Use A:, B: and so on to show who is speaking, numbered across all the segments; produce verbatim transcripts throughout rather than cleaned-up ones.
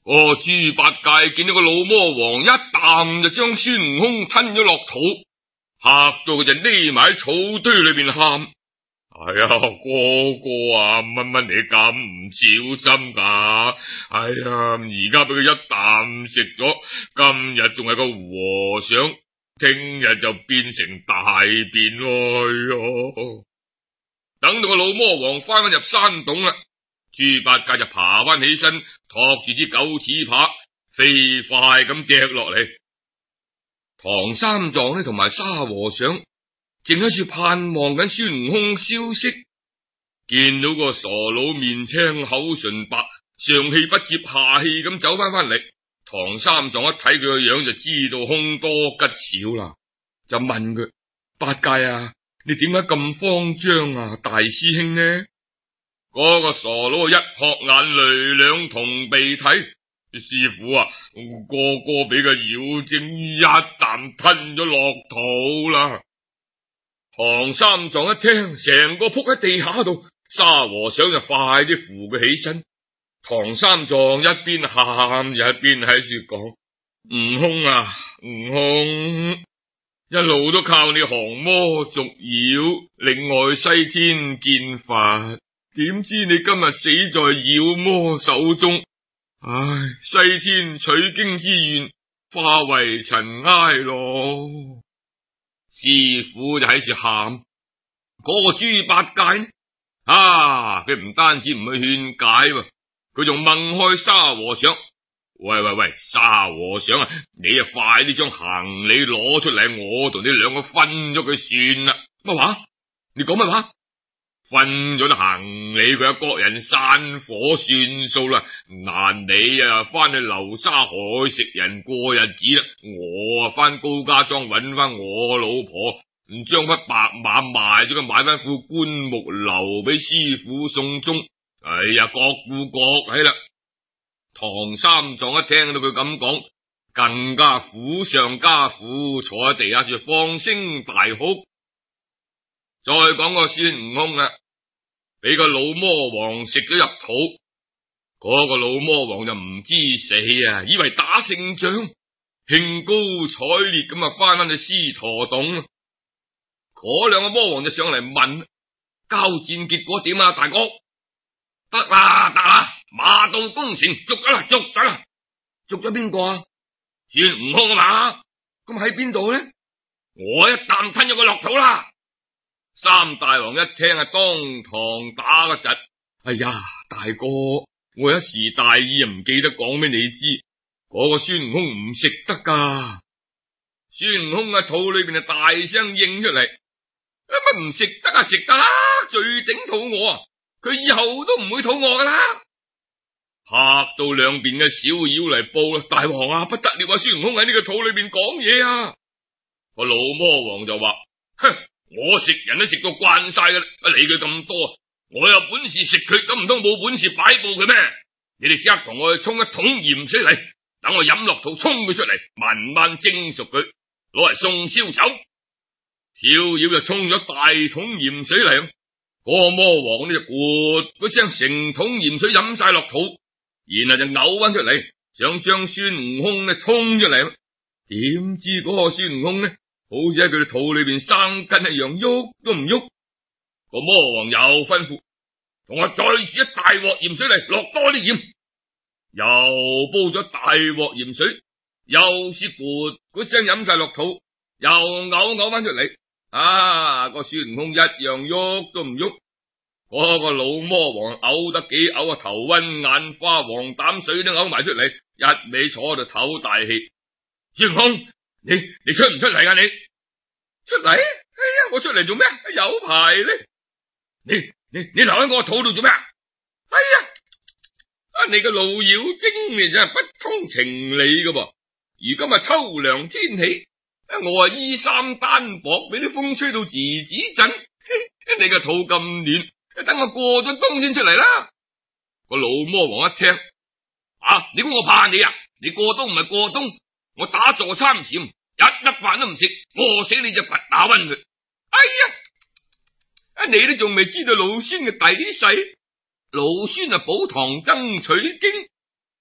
A: 個豬八戒見到個老魔王一啖就將孫悟空吞咗落肚，嚇到佢就匿埋喺草堆裏邊喊。哎呀，哥哥啊，乜乜你咁唔小心噶？哎呀，而家俾佢一啖食咗，今日仲係個和尚，聽日就變成大便咯。等到個老魔王翻返入山洞啦，豬八戒就爬翻起身，托住支狗齒耙，飛快咁跌落嚟。唐三藏呢同埋沙和尚正喺處盼望緊孫悟空消息，見到個傻佬面青口唇白，上氣不接下氣咁走翻翻嚟。唐三藏一睇佢個樣就知道凶多吉少啦，就問佢：八戒啊，你點解咁慌張啊？大師兄呢？嗰個傻佬一撲眼淚兩同鼻涕，師傅啊，哥哥俾個妖精一啖吞咗落肚啦。唐三藏一聽，成個撲喺地下度，沙和尚就快啲扶佢起身。唐三藏一邊喊又一邊喺處講：悟空啊，悟空，一路都靠你降魔捉妖，令外西天見佛，點知你今日死在妖魔手中，唉，西天取經之願化為塵埃咯。師傅就喺處喊，嗰個豬八戒呢？啊，佢唔單止唔去勸解喎，佢仲掹開沙和尚。喂喂喂，沙和尚啊，你啊快啲將行李攞出嚟，我同你兩個分咗佢算啦。乜話？你講乜話？分咗啲行李，佢一個人散伙算數啦。難你啊翻去流沙海食人過日子啦，我啊翻高家莊搵翻我老婆，唔將匹白馬賣咗佢，買翻副棺木留俾師傅送終。哎呀，各顧各係啦。唐三藏一聽到佢咁講，更加苦上加苦，坐喺地下就放聲大哭。再講個孫悟空啦，俾個老魔王食咗入肚，嗰、那個老魔王就唔知死啊，以為打勝仗，興高采烈咁啊翻返去獅駝洞。嗰兩個魔王就上嚟問交戰結果點啊，大哥？得啦得啦，馬到功成，捉咗啦捉咗啦。捉咗邊個啊？孫悟空啊嘛。咁喺邊度呢？我一啖吞咗佢落肚啦。三大王一聽啊，當堂打個窒。哎呀，大哥，我一時大意啊，唔記得講俾你知，嗰、那個孫悟空唔食得噶。孫悟空嘅肚裏邊啊，大聲應出嚟：乜唔食得啊？食得啦，最頂肚餓啊！佢以後都唔會肚餓噶啦。嚇到兩邊嘅小妖嚟報啦，大王啊，不得了啊！孫悟空喺呢個肚裏邊講嘢啊！個老魔王就話：哼，我食人都食到慣晒噶啦，乜理佢咁多？我有本事食佢，咁唔通冇本事擺布佢咩？你哋即刻同我去沖一桶鹽水嚟，等我飲落肚，沖佢出嚟，慢慢蒸熟佢，攞嚟送燒酒。小妖就沖咗大桶鹽水嚟，嗰、那個魔王呢就咕嗰聲成桶鹽水飲晒落肚，然後就嘔翻出嚟，想將孫悟空呢沖出嚟。點知嗰個孫悟空呢，好似喺佢哋肚裏邊生根一樣，喐都唔喐。個魔王又吩咐，同我再煮一大鑊鹽水嚟，落多啲鹽。又煲咗大鑊鹽水，又是咕嗰聲飲晒落肚，又嘔嘔翻出嚟。啊！個孫悟空一樣喐都唔喐。嗰、那個老魔王嘔得幾嘔啊，頭暈眼花，黃膽水都嘔埋出嚟，一味坐喺度唞大氣。孫悟空，你你出唔出嚟啊？你出嚟？哎呀，我出嚟做咩？有排咧。你你你留喺我肚度做咩？哎呀，啊你個老妖精，你真係不通情理噶噃！如今啊秋涼天氣，我啊衣衫單薄，俾啲風吹到吱吱震。你個肚咁暖，等我過咗冬先出嚟啦。個老魔王一聽，啊你估我怕你啊？你過冬唔係過冬，我打坐參禪，一粒飯都唔食，餓死你就拔打暈佢。哎呀！啊！你都仲未知道老孫嘅底細，老孫啊，寶堂爭取經，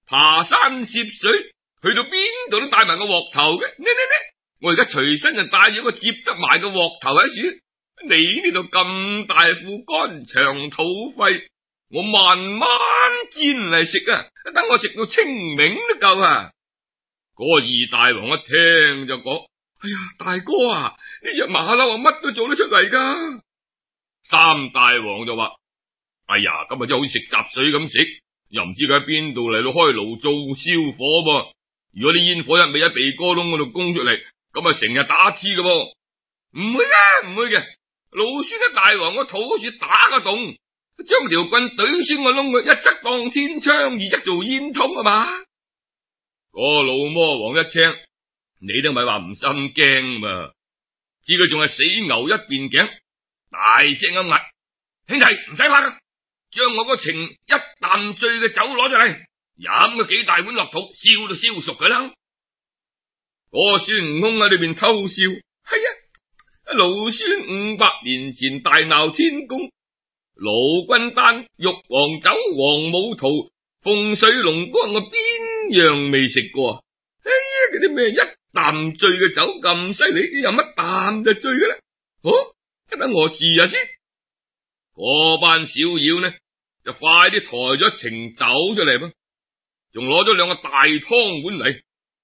A: 爬山涉水，去到邊度都帶埋個鑊頭嘅。呢呢呢，我而家隨身就帶咗個接得埋個鑊頭喺處。你呢度咁大副乾腸土肺，我慢慢煎嚟食啊，等我食到清明都夠啊！嗰個二大王一聽就講：哎呀，大哥啊，呢隻馬騮啊，乜都做得出嚟噶。三大王就話：哎呀，今日真係好似食雜水咁食，又唔知佢喺邊度嚟到開爐做燒火噃。如果啲煙火一味喺鼻哥窿嗰度供出嚟，咁啊成日打黐噶噃。唔會嘅，唔會嘅。老孫喺大王個肚好似打個洞，將條棍懟穿個窿，佢一則當天窗，二則做煙通啊嘛。嗰個老魔王一聽，你都咪話唔心驚嘛，知佢仲係死牛一邊頸，大聲咁嗌：兄弟唔使怕噶，將我個情一啖醉嘅酒攞出嚟，飲個幾大碗落肚，燒都燒熟佢啦。嗰個孫悟空喺裏邊偷笑：係啊，老孫五百年前大鬧天宮，盧君丹、玉皇酒、黃母圖、鳳水龍光，我邊樣未食過？哎呀，嗰啲咩一啖醉嘅酒咁犀利，有乜啖就醉嘅啦？哦，等我試下先。嗰班小妖呢，就快啲抬咗程酒出嚟噃，仲攞咗兩個大湯碗嚟，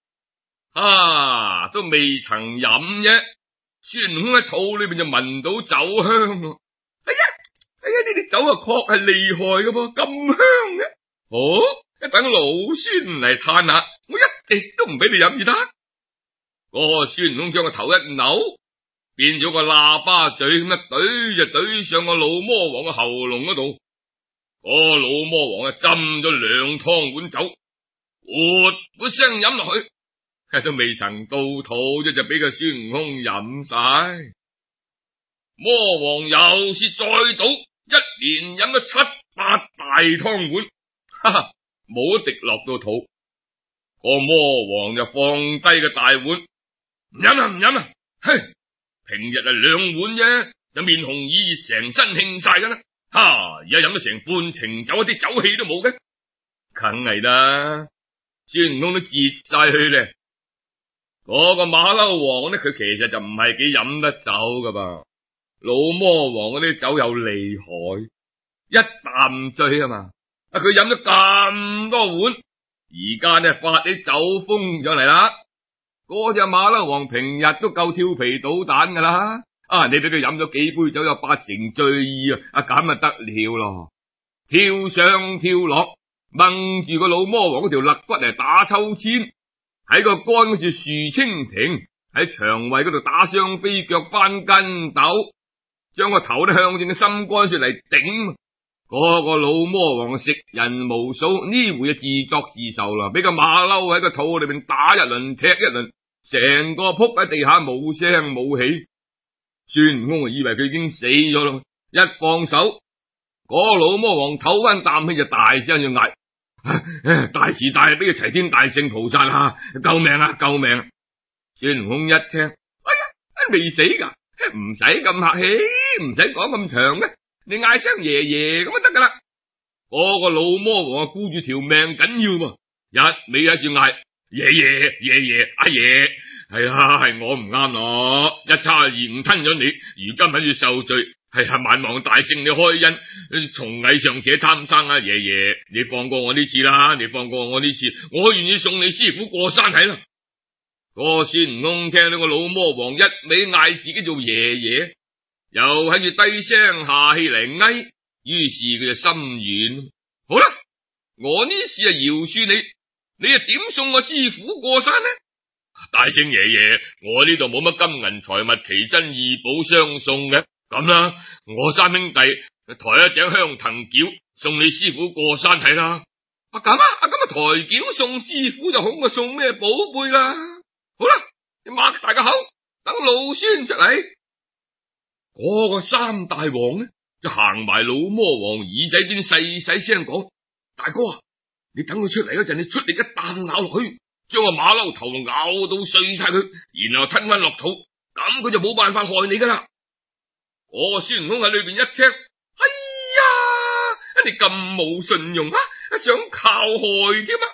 A: 啊，都未曾飲啫。孫悟空喺肚裏邊就聞到酒香咯。哎呀，哎呀，呢啲酒啊確係厲害噶噃，咁香嘅。哦，一等老孫嚟嘆下，我一滴都唔俾你飲至得。嗰個孫悟空將個頭一扭，變咗個喇叭嘴咁一懟就懟上個老魔王嘅喉嚨嗰度。嗰個老魔王啊斟咗兩湯碗酒，活活聲飲落去。都未曾到肚啫，就俾個孫悟空飲晒。魔王又是再倒，一連飲咗七八大湯碗，哈哈，冇一滴落到肚。個魔王就放低個大碗，唔飲啦，唔飲啦，嘿，平日係兩碗啫，就面紅耳熱，成身興晒噶啦，哈，而家飲咗成半程酒，一啲酒氣都冇嘅，梗係啦，孫悟空都截晒佢咧。嗰個馬騮王呢，佢其實就唔係幾飲得酒噶噃。老魔王嗰啲酒又厲害，一啖醉啊嘛。啊，佢飲咗咁多碗，而家呢發起酒瘋上嚟啦。嗰隻馬騮王平日都夠調皮搗蛋噶啦，啊，你俾佢飲咗幾杯酒，有八成醉意啊，啊咁啊得了咯，跳上跳落，掹住個老魔王嗰條肋骨嚟打秋千。喺個杆嗰處豎蜻蜓，喺腸胃嗰度打雙飛腳翻跟斗，將個頭都向正個心肝處嚟頂。嗰、那個老魔王食人無數，呢回就自作自受啦，俾個馬騮喺個肚裏邊打一輪踢一輪，成個撲喺地下冇聲冇氣。孫悟空以為佢已經死咗咯，一放手，嗰、那個、老魔王唞翻啖氣就大聲要嗌。大慈大悲嘅齊天大聖菩薩啊，救命啊，救命啊！孫悟空一聽，哎呀，未死噶，唔使咁客氣，唔使講咁長嘅，你嗌聲爺爺咁就得噶啦。嗰、那個老魔王啊，顧住條命緊要喎，一味喺處嗌爺爺爺爺阿爺，係啊，係我唔啱咯，一差二誤吞咗你，如今喺處受罪。係啊，萬望大聖你開恩，從藝尚且貪生啊，爺爺你放過我呢次啦，你放過我呢次，我願意送你師傅過山體啦。個孫悟空聽到個老魔王一味嗌自己做爺爺，又喺住低聲下氣嚟嗌，於是佢就心軟。好啦，我呢次啊饒恕你，你啊點送我師傅過山呢？大聖爺爺，我呢度冇乜金銀財物奇珍異寶相送嘅。咁啦，我三兄弟抬一頂香藤轎送你師傅過山體啦。啊咁啊，啊咁啊抬轎送師傅就好過送咩寶貝啦。好啦，你擘大個口，等老孫出嚟。嗰、那個三大王呢，就行埋老魔王耳仔邊細細聲講：大哥啊，你等佢出嚟嗰陣，你出力一啖咬落去，將個馬騮頭咬到碎晒佢，然後吞翻落肚，咁佢就冇辦法害你噶啦。我孫悟空喺裏邊一聽，哎呀，你咁冇信用啊，想靠害添啊！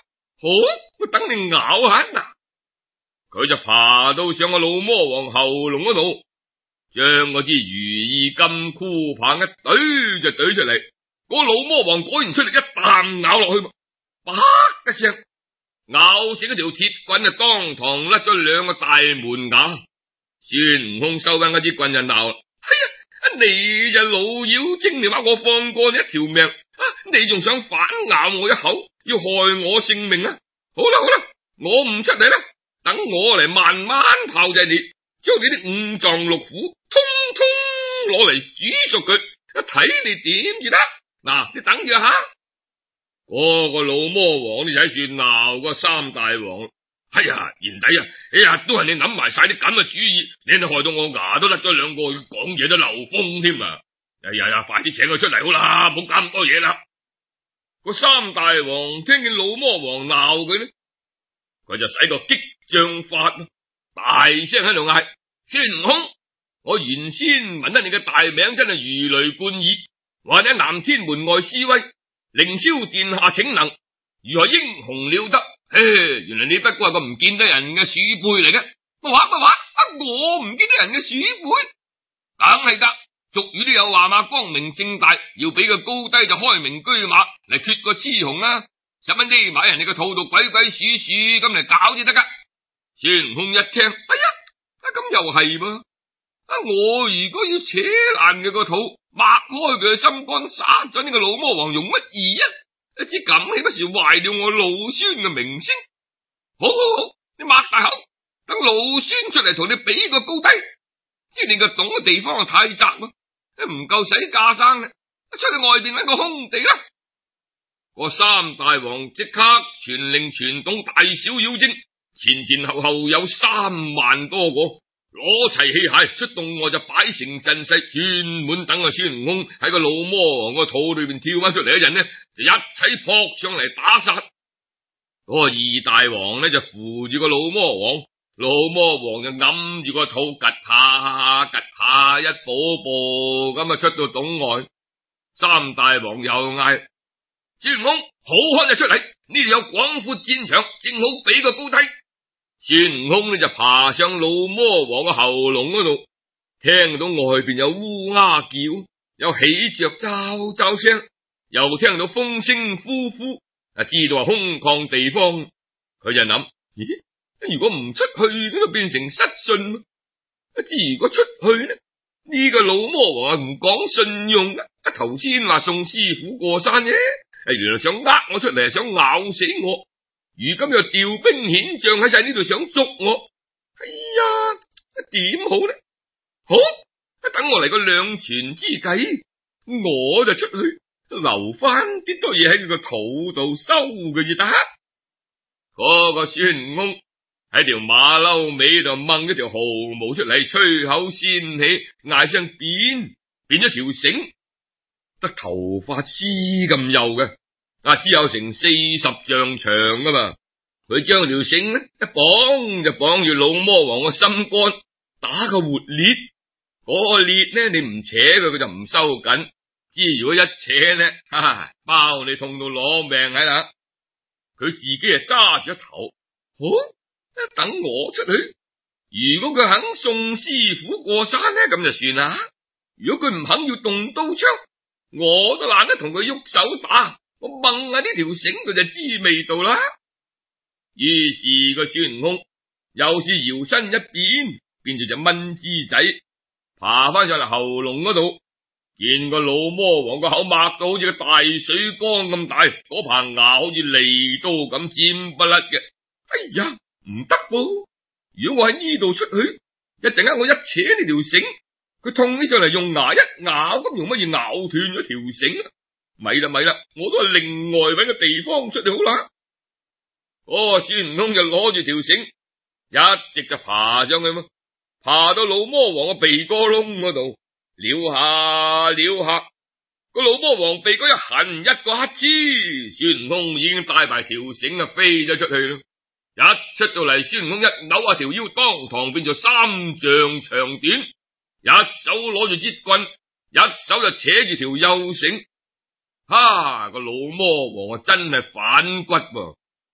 A: 好，我等你咬下嗱。佢就爬到上個老魔王喉嚨嗰度，將嗰支如意金箍棒一懟就懟出嚟。嗰、那個、老魔王果然出嚟一啖咬落去，啪一聲咬死嗰條鐵棍，就當堂甩咗兩個大門牙。孫悟空收翻嗰支棍就鬧啦：哎呀，你就老妖精，你話我放過你一條命，啊，你仲想反咬我一口，要害我性命啊！好啦好啦，我唔出嚟啦，等我嚟慢慢炮製你，將你啲五臟六腑通通攞嚟煮熟佢，睇你點至得。嗱，你等住下。嗰、那個老魔王你就喺算鬧個三大王。哎呀，賢弟啊，哎呀，都係你諗埋晒啲咁嘅主意，你都害到我牙都甩咗兩個，講嘢都漏風添啊！哎呀呀，快啲請佢出嚟好啦，唔好搞咁多嘢啦。個三大王聽見老魔王鬧佢呢，佢就使個激將法，大聲喺度嗌：孫悟空，我原先聞得你嘅大名真係如雷貫耳，話你喺南天門外施威，凌霄殿下請能，如何英雄了得？嘿，原來你不過係個唔見得人嘅鼠輩嚟嘅。乜話乜話？啊，我唔見得人嘅鼠輩，梗係得。俗語都有話嘛，光明正大，要俾個高低就開明車馬嚟決個雌雄啊！使乜匿埋人哋個肚度鬼鬼祟祟咁嚟搞至得噶？孫悟空一聽，哎呀，啊咁又係噃，啊我如果要扯爛佢個肚，擘開佢嘅心肝，殺咗呢個老魔王，容乜易啊？一知咁豈不是壞了我老孫嘅名聲？好好好，你擘大口，等老孫出嚟同你比個高低。知你個洞嘅地方太窄咯，唔夠使架生啦，出去外邊搵個空地啦。個三大王即刻傳令全洞大小妖精，前前後後有三萬多個，攞齊器械出洞外就擺成陣勢，專門等個孫悟空喺個老魔王個肚裏邊跳翻出嚟一陣呢，就一齊撲上嚟打殺。嗰、那個二大王呢就扶住個老魔王，老魔王就揞住個肚，趷下趷下，一步步咁啊出到洞外。三大王又嗌：孫悟空，好漢就出嚟，呢度有廣闊戰場，正好比個高低。孫悟空呢就爬上老魔王嘅喉嚨嗰度，聽到外邊有烏鴉叫，有喜鵲喳喳聲，又聽到風聲呼呼，啊，知道係空曠地方。佢就諗：咦，如果唔出去，咁就變成失信。啊，知如果出去呢，呢、這個老魔王啊唔講信用嘅。啊，頭先話送師傅過山啫，係原來想呃我出嚟，想咬死我。如今又調兵遣將喺晒呢度，想捉我。哎呀，點好呢？好，等我嚟個兩全之計，我就出去留翻啲多嘢喺佢個肚度收佢至得。嗰個孫悟空喺條馬騮尾度掹咗條毫毛出嚟，吹口仙氣，嗌聲變，變咗條繩，得頭髮絲咁幼嘅。啊，只有成四十丈長噶嘛，佢將條繩呢一綁就綁住老魔王個心肝，打個活裂。嗰、那個裂呢，你唔扯佢，佢就唔收緊。之如果一扯呢，哈哈，包你痛到攞命喺啦。佢自己係揸住一頭，好、哦，等我出去。如果佢肯送師傅過山呢，咁就算啦。如果佢唔肯要動刀槍，我都懶得同佢喐手打。我掹下呢條繩，佢就知味道啦。於是個孫悟空又是搖身一變，變做隻蚊枝仔，爬翻上嚟喉嚨嗰度，見個老魔王個口擘到好似個大水缸咁大，嗰棚牙好似利刀咁尖不甩嘅。哎呀，唔得噃！如果我喺呢度出去，一陣間我一扯呢條繩，佢痛起上嚟用牙一咬，咁用乜嘢咬斷咗條繩啊？咪啦咪啦，我都係另外搵個地方出去好啦。嗰個孫悟空就攞住條繩，一直就爬上去嘛，爬到老魔王個鼻哥窿嗰度，撩下撩下，個老魔王鼻哥一痕，一個乞嗤，孫悟空已經帶埋條繩啊飛咗出去啦。一出到嚟，孫悟空一扭下條腰，當堂變做三丈長短，一手攞住支棍，一手就扯住條幼繩。哈！個老魔王啊真係反骨噃，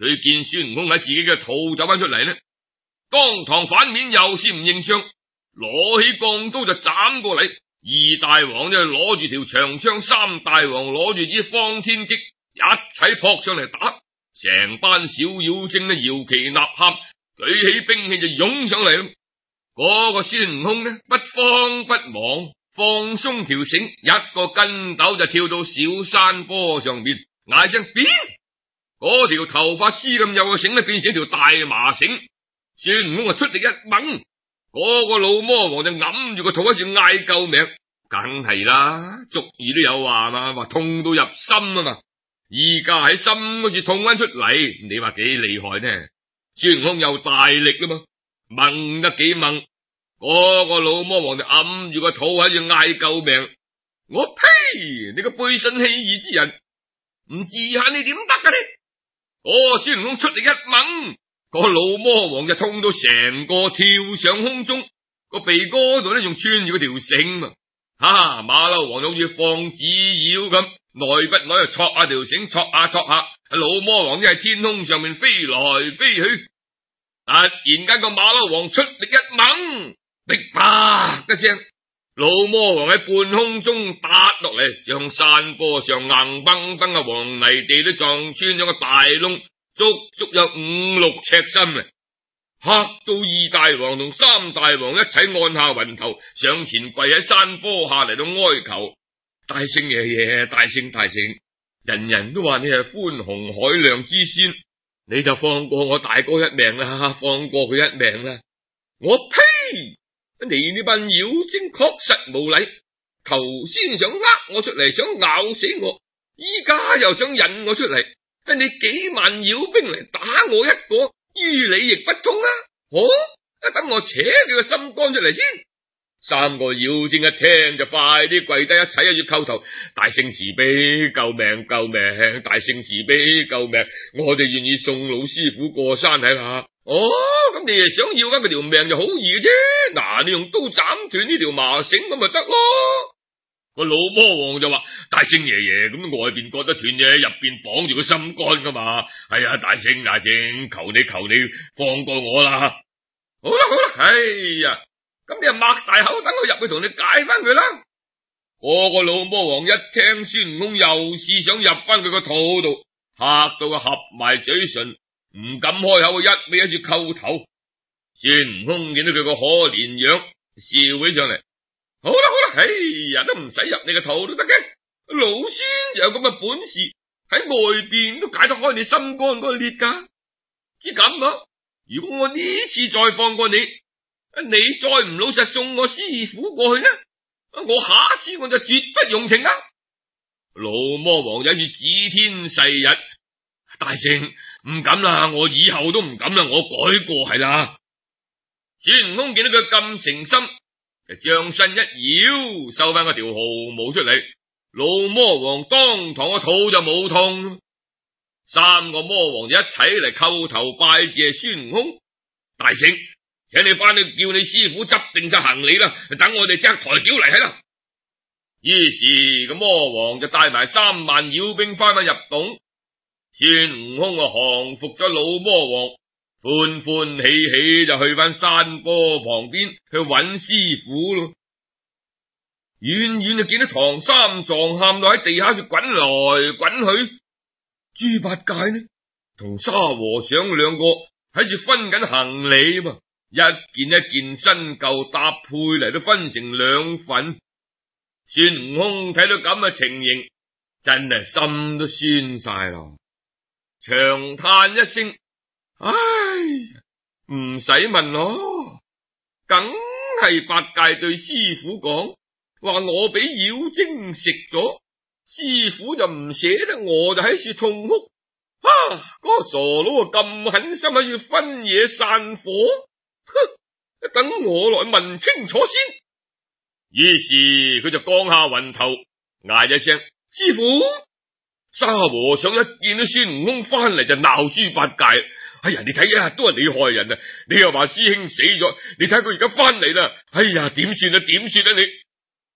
A: 佢見孫悟空喺自己嘅肚走翻出嚟呢，當堂反面又是唔認賬，攞起鋼刀就斬過嚟。二大王就攞住條長槍，三大王攞住支方天戟，一齊撲上嚟打。成班小妖精呢搖旗吶喊，舉起兵器就湧上嚟。嗰個孫悟空呢不慌不忙，放鬆條繩，一個筋斗就跳到小山坡上邊，嗌聲變，嗰條頭髮絲咁幼嘅繩呢變成條大麻繩。孫悟空啊出力一掹，嗰個老魔王就揞住個肚喺度嗌救命。梗係啦，俗語都有話嘛，話痛到入心啊嘛。依家喺心嗰處痛翻出嚟，你話幾厲害呢？孫悟空又大力啦嘛，掹得幾掹，嗰個老魔王就揞住個肚喺度嗌救命。我呸！你個背信棄義之人，唔治下你點得噶你？哦，孫悟空出力一掹，個老魔王就痛到成個跳上空中，個鼻哥度咧仲穿住嗰條繩嘛。哈！馬騮王好似放紙鷂咁，耐不耐就戳下條繩，戳下戳下，老魔王就喺天空上面飛來飛去。突然間個馬騮王出力一掹，滴啪一聲，老魔王喺半空中打落嚟，將山坡上硬崩崩嘅黃泥地都撞穿咗個大窿，足足有五六尺深啊！嚇到二大王同三大王一齊按下雲頭，上前跪喺山坡下嚟到哀求：大聖爺爺，大聖大聖，人人都話你係寬宏海量之仙，你就放過我大哥一命啦，放過佢一命啦！我呸！你呢班妖精確實無禮，頭先想呃我出嚟，想咬死我，依家又想引我出嚟，你幾萬妖兵嚟打我一個，於理亦不通啊！哦，等我扯佢個心肝出嚟先。三個妖精一聽就快啲跪低一齊喺度叩頭：大聖慈悲，救命救命！大聖慈悲，救命！我哋願意送老師傅過山係嘛？哦，咁你係想要翻佢條命就好易嘅啫。嗱，你用刀斬斷呢條麻繩咁咪得咯。個老魔王就話：大聖爺爺，咁外邊割得斷嘅，入邊綁住個心肝噶嘛？係啊，大聖大聖，求你求你放過我啦！好啦好啦，哎呀，咁你就擘大口等我入去同你解翻佢啦。嗰個老魔王一聽孫悟空又試想入翻佢個肚度，嚇到佢合埋嘴唇，唔敢開口，一味喺住叩頭。孫悟空見到佢個可憐樣，笑起上嚟。好啦好啦，哎呀，都唔使入你個肚都得嘅。老孫有咁嘅本事，喺外邊都解得開你心肝嗰個裂噶。只咁啊，如果我呢次再放過你，你再唔老實送我師傅過去呢，我下次我就絕不容情啊！老魔王就喺住指天誓日：大聖唔敢啦，我以後都唔敢啦，我改過係啦。孫悟空見到佢咁誠心，就將身一搖，收翻嗰條毫毛出嚟。老魔王當堂個肚就冇痛。三個魔王就一齊嚟叩頭拜謝孫悟空：大聖，請你翻去叫你師傅執定晒行李啦，等我哋即刻抬轎嚟喺啦。於是個魔王就帶埋三萬妖兵翻返入洞。孫悟空啊，降服咗老魔王，歡歡喜喜就去翻山坡旁邊去揾師傅咯。遠遠就見到唐三藏喊到喺地下就滾來滾去，豬八戒呢同沙和尚兩個喺住分緊行李嘛，一件一件新舊搭配嚟，都分成兩份。孫悟空睇到咁嘅情形，真係心都酸晒咯，長嘆一聲：唉，唔使問咯，梗係八戒對師傅講話我俾妖精食咗，師傅就唔捨得我，就喺處痛哭。啊，嗰個傻佬啊咁狠心喺處分野散火，哼！等我來問清楚先。於是佢就降下雲頭，嗌一聲：師傅！沙和尚一見到孫悟空翻嚟就鬧豬八戒：哎呀，你睇下都係你害人啊！你又話師兄死咗，你睇佢而家翻嚟啦！哎呀，點算啊？點算啊你？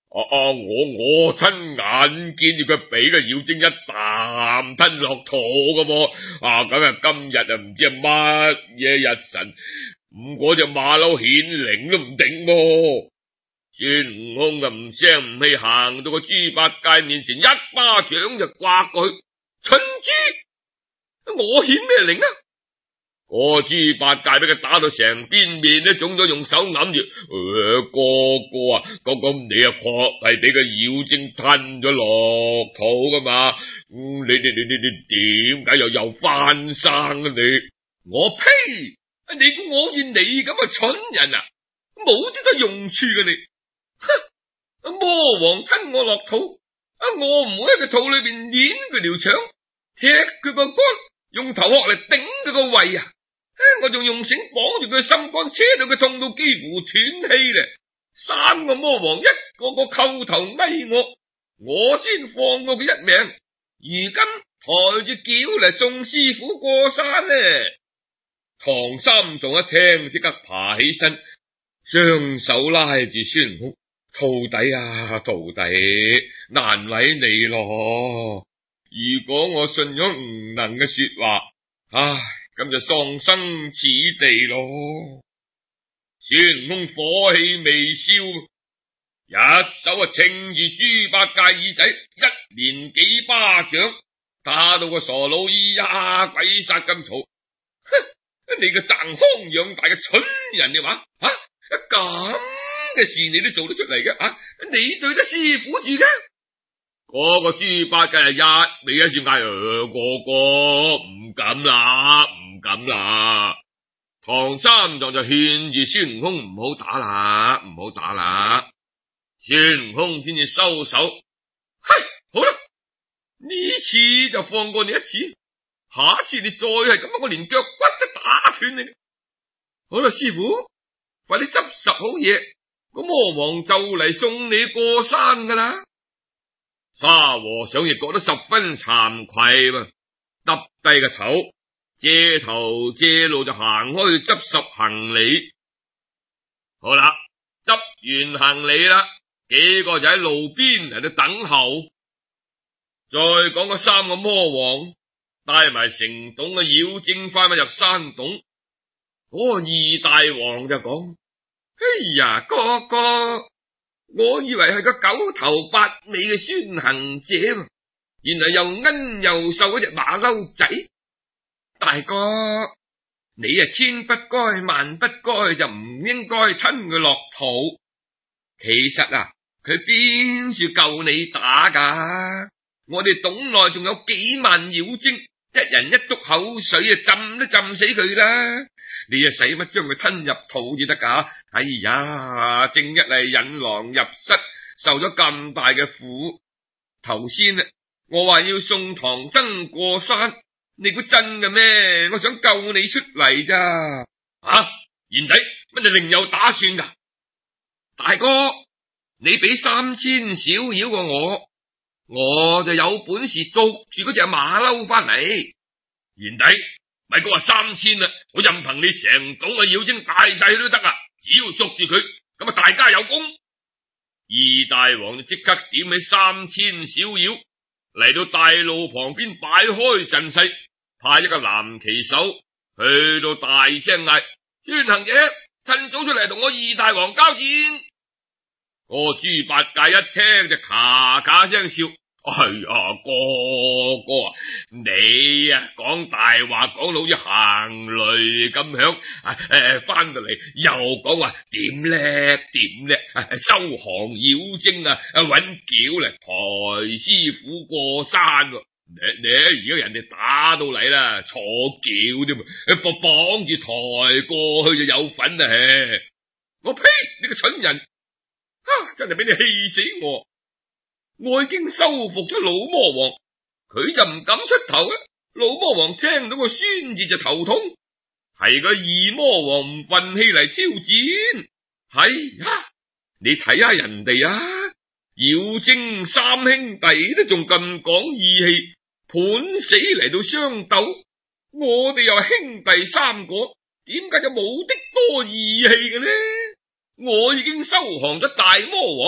A: 啊啊！我我親眼見住佢俾個妖精一啖吞落肚噶噃，啊咁啊今日啊唔知係乜嘢日神，咁嗰隻馬騮顯靈都唔定噃。孫悟空就唔聲唔氣行到個豬八戒面前，一巴掌就刮過去。蠢豬，我顯咩靈啊？個豬八戒俾佢打到成邊面都腫咗，用手揞住。誒、呃，哥哥啊，咁咁你啊確係俾個妖精吞咗落肚噶嘛？嗯，你你你你你點解又又翻生啊你？我呸！你估我好似你咁嘅蠢人啊？冇啲多用處嘅你。哼！魔王吞我落肚，啊我唔會喺佢肚裏邊捻佢條腸，踢佢個肝，用頭殼嚟頂佢個胃啊！我仲用繩綁住佢心肝，車到佢痛到幾乎斷氣咧。三個魔王一個個叩頭嗌我，我先放過佢一命。如今抬住轎嚟送師傅過山咧。唐三藏一聽即刻爬起身，雙手拉住孫悟空，徒弟啊徒弟，難為你咯。如果我信咗吳能嘅說話，唉，咁就喪生此地咯。孫悟空火氣未消，一手啊稱住豬八戒耳仔，一連幾巴掌打到個傻佬咿呀鬼殺咁嘈。哼，你個掙腔養大嘅蠢人嘅話，吓咁嘅事你都做得出嚟嘅啊？你對得師傅住嘅？嗰個豬八戒係一味一轉嗌，哥哥唔敢啦，唔敢啦。唐三藏就勸住孫悟空唔好打啦，唔好打啦。孫悟空先至收手。嘿，好啦，呢次就放過你一次，下一次你再係咁，我連腳骨都打斷你。好啦，師傅，快啲執拾好嘢，個魔王就嚟送你過山噶啦。沙和尚亦覺得十分慚愧嘛，耷低個頭，借頭借路就行開去執拾行李。好啦，執完行李啦，幾個就喺路邊嚟到等候。再講個三個魔王帶埋成棟嘅妖精翻返入山洞。嗰個二大王就講：哎呀，哥哥，我以為係個九頭八尾嘅孫行者，原來又奀又瘦嗰隻馬騮仔。大哥，你啊千不該萬不該就唔應該吞佢落肚。其實啊，佢邊處夠你打噶？我哋洞內仲有幾萬妖精，一人一督口水啊，浸都浸死佢啦。你啊使乜將佢吞入肚至得噶？哎呀，正一嚟引狼入室，受咗咁大嘅苦。頭先啊，我話要送唐僧過山，你估真嘅咩？我想救你出嚟咋？啊，賢仔，乜你另有打算噶？大哥，你俾三千小妖過我，我就有本事捉住嗰隻馬騮翻嚟。賢仔，咪講話三千啦，我任憑你成棟嘅妖精帶晒都得啊！只要捉住佢，咁啊大家有功。二大王就即刻點起三千小妖嚟到大路旁邊擺開陣勢，派一個藍旗手去到大聲嗌：孫行者，趁早出嚟同我二大王交戰。個豬八戒一聽就咔咔聲笑。哎呀，哥哥啊，你啊講大話講到好似行雷咁響，誒翻到嚟又講話點叻點叻，收降妖精啊，搵轎嚟抬師傅過山。你你而家人哋打到嚟啦，坐轎添，綁綁住抬過去就有份啦。我呸！你個蠢人，啊真係俾你氣死我！我已經收服咗老魔王，佢就唔敢出頭啦。老魔王聽到個孫字就頭痛，係個二魔王唔忿氣嚟挑戰。係啊，你睇下人哋啊，妖精三兄弟都仲咁講義氣，判死嚟到相鬥。我哋又係兄弟三個，點解就冇的多義氣嘅呢？我已經收降咗大魔王，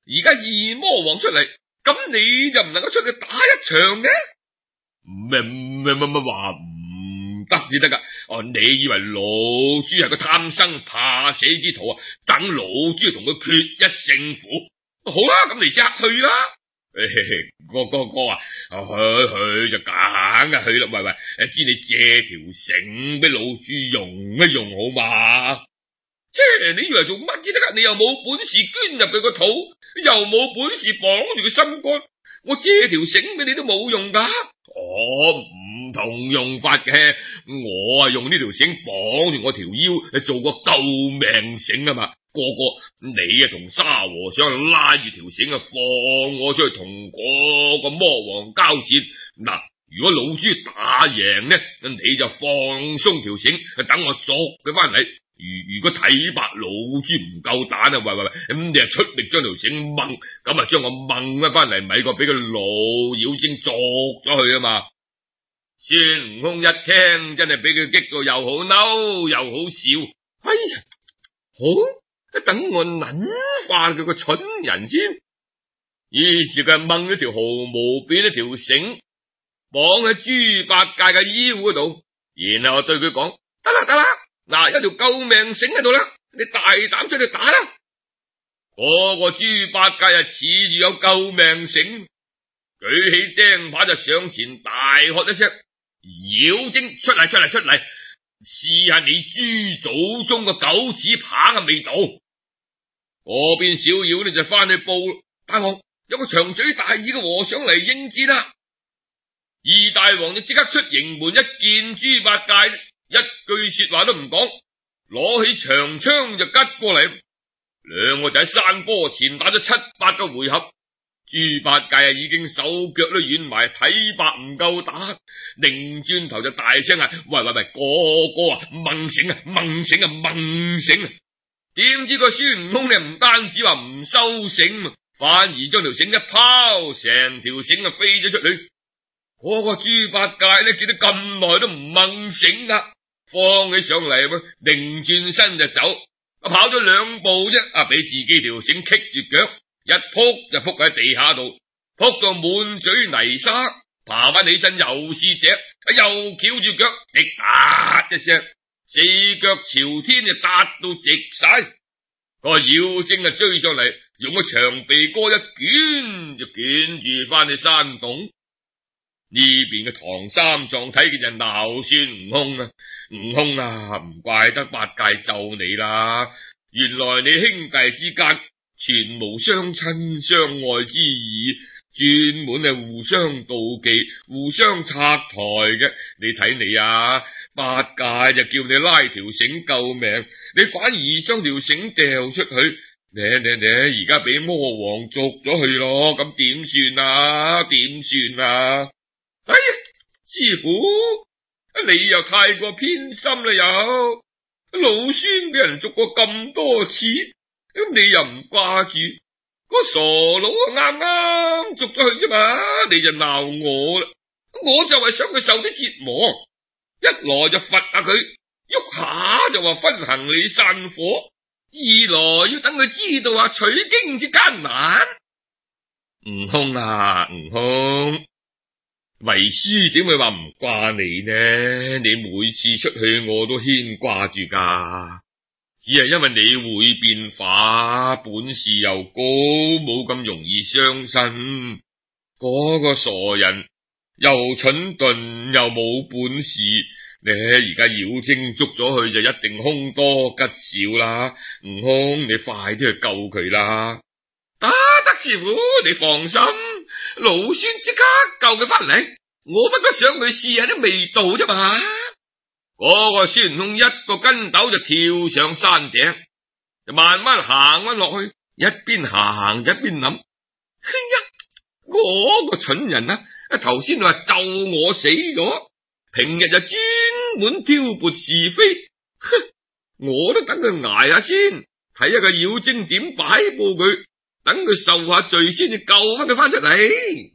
A: 而家二魔王出嚟，咁你就唔能夠出去打一場嘅？咩咩咩咩話唔得至得噶？哦，你以為老朱係個貪生怕死之徒啊？等老朱同佢決一勝負。好啦，咁你即刻去啦。哥哥哥啊，去去就梗係去啦。喂喂，知你借條繩俾老朱用一用好嘛？即係你以為做乜至得噶？你又冇本事捐入佢個肚，又冇本事綁住佢心肝，我借條繩俾你都冇用噶。我唔同用法嘅，我啊用呢條繩綁住我條腰，做個救命繩啊嘛。哥哥，你啊同沙和尚拉住條繩啊，放我出去同嗰個魔王交戰。嗱，如果老朱打贏呢，你就放鬆條繩，等我捉佢翻嚟。如如果睇白老朱唔夠膽啊，喂喂喂，咁你啊出力將條繩掹，咁啊將我掹翻翻嚟，咪個俾個老妖精捉咗去啊嘛。孫悟空一聽，真係俾佢激到又好嬲又好笑。哎呀，好，等我捻化佢個蠢人先。於是佢掹咗條毫無邊一條繩，綁喺豬八戒嘅腰嗰度，然後對佢講：得啦得啦。嗱，有條救命繩喺度啦，你大膽出去打啦！嗰個豬八戒啊，恃住有救命繩，舉起釘耙就上前大喝一聲：妖精，出嚟出嚟出嚟，試下你豬祖宗個狗齒棒嘅味道！嗰邊小妖呢就翻去報，大王有個長嘴大耳嘅和尚嚟應戰啦！二大王就即刻出營門，一見豬八戒，一句說話都唔講，攞起長槍就吉過嚟。兩個就喺山坡前打咗七八個回合，豬八戒啊已經手腳都軟埋，睇白唔夠打，擰轉頭就大聲啊：喂喂喂，哥哥啊，掹繩啊，掹繩啊，掹繩啊！點知個孫悟空呢唔單止話唔收繩，反而將條繩一拋，成條繩啊飛咗出去。嗰個豬八戒呢見到咁耐都唔掹繩啊，放起上嚟，擰轉身就走，跑咗兩步啫，啊俾自己條繩棘住腳，一撲就撲喺地下度，撲到滿嘴泥沙，爬翻起身又試隻，又翹住腳，滴嗒一聲，四腳朝天就踏到直晒。個妖精啊追上嚟，用個長鼻哥一捲就捲住翻去山洞。呢邊嘅唐三藏睇見就鬧孫悟空啊，悟空啊，唔怪得八戒咒你啦，原來你兄弟之間全無相親相愛之意，專門係互相妒忌、互相拆台嘅。你睇你啊，八戒就叫你拉條繩救命，你反而將條繩掉出去，你你你而家俾魔王捉咗去咯，咁點算啊？點算啊？哎呀，師父，你又太過偏心啦！又老孫俾人捉過咁多次，咁你又唔掛住，個傻佬啱啱捉咗去啫嘛，你就鬧我啦！我就係想佢受啲折磨，一來就罰下佢，喐下就話分行李散伙，二來要等佢知道話取經之艱難。悟空啊，悟空！為師點會話唔掛你呢？你每次出去我都牽掛住噶，只係因為你會變化，本事又高，冇咁容易傷身。嗰個傻人又蠢鈍又冇本事，你而家妖精捉咗去就一定凶多吉少啦。悟空，你快啲去救佢啦！得得，師傅你放心，老孫即刻救佢翻嚟。我不過想佢試下啲味道啫嘛。嗰個孫悟空一個跟斗就跳上山頂，就慢慢行翻落去，一邊行一邊諗：哎呀，嗰個蠢人啊，頭先話咒我死咗，平日就專門挑撥是非，哼，我都等佢挨下先，睇下個妖精點擺布佢，等佢受下罪先至救翻佢翻出嚟。